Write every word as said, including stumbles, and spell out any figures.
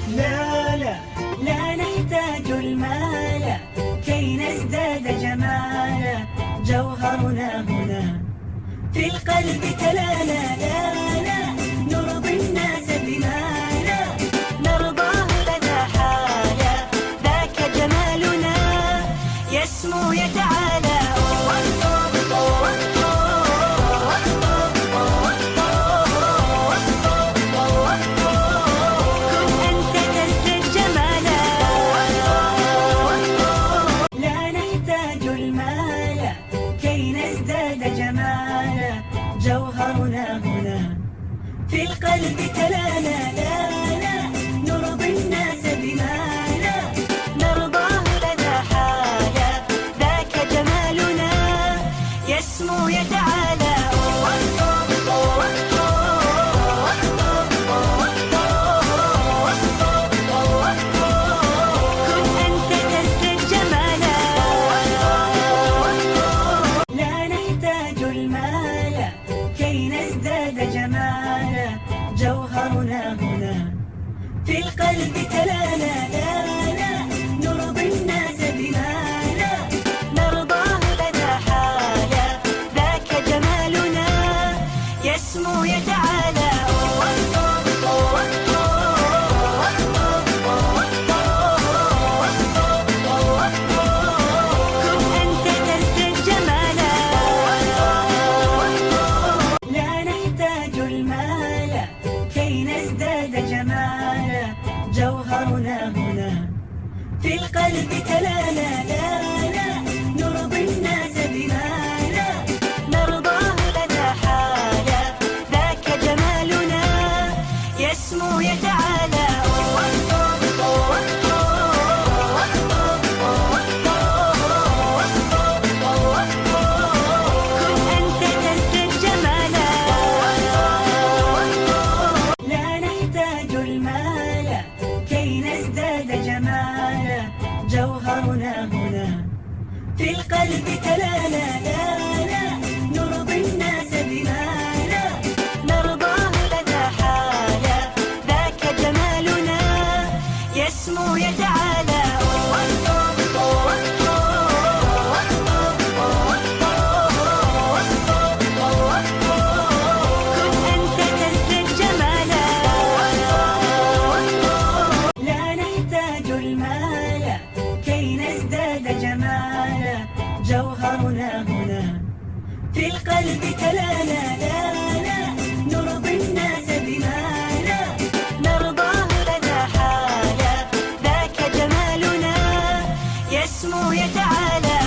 لا لا لا نحتاج المال كي نزداد جمالا، جوهرنا هنا في القلب تلالا. لا لا نرضي الناس بما لا نرضاه لنا حالا، ذاك جمالنا يسمو يتعالى. جوهرنا هنا في القلب تلالا. لا لا نرضي الناس بما لا نرضاه لنا حالا، ذاك جمالنا يسمو يتعالى. جوهرنا هنا في القلب تلالا. لا لا نرضي الناس بما لا نرضاه لنا حالا، ذاك جمالنا يسمو يتعالى. جوهرنا هنا في القلب تلالا. لا لا نرضي الناس بما لا نرضاه لنا حالا، ذاك جمالنا يسمو يتعالى. جوهرنا هنا في القلب تلالا. لا لا نرضي الناس بما لا نرضاه لنا حالا، ذاك جمالنا يسمو يتعالى. جوهرنا هنا في القلب تلالا. لا لا نرضي الناس بما لا نرضاه لنا حالا، ذاك جمالنا يسمو يتعالى.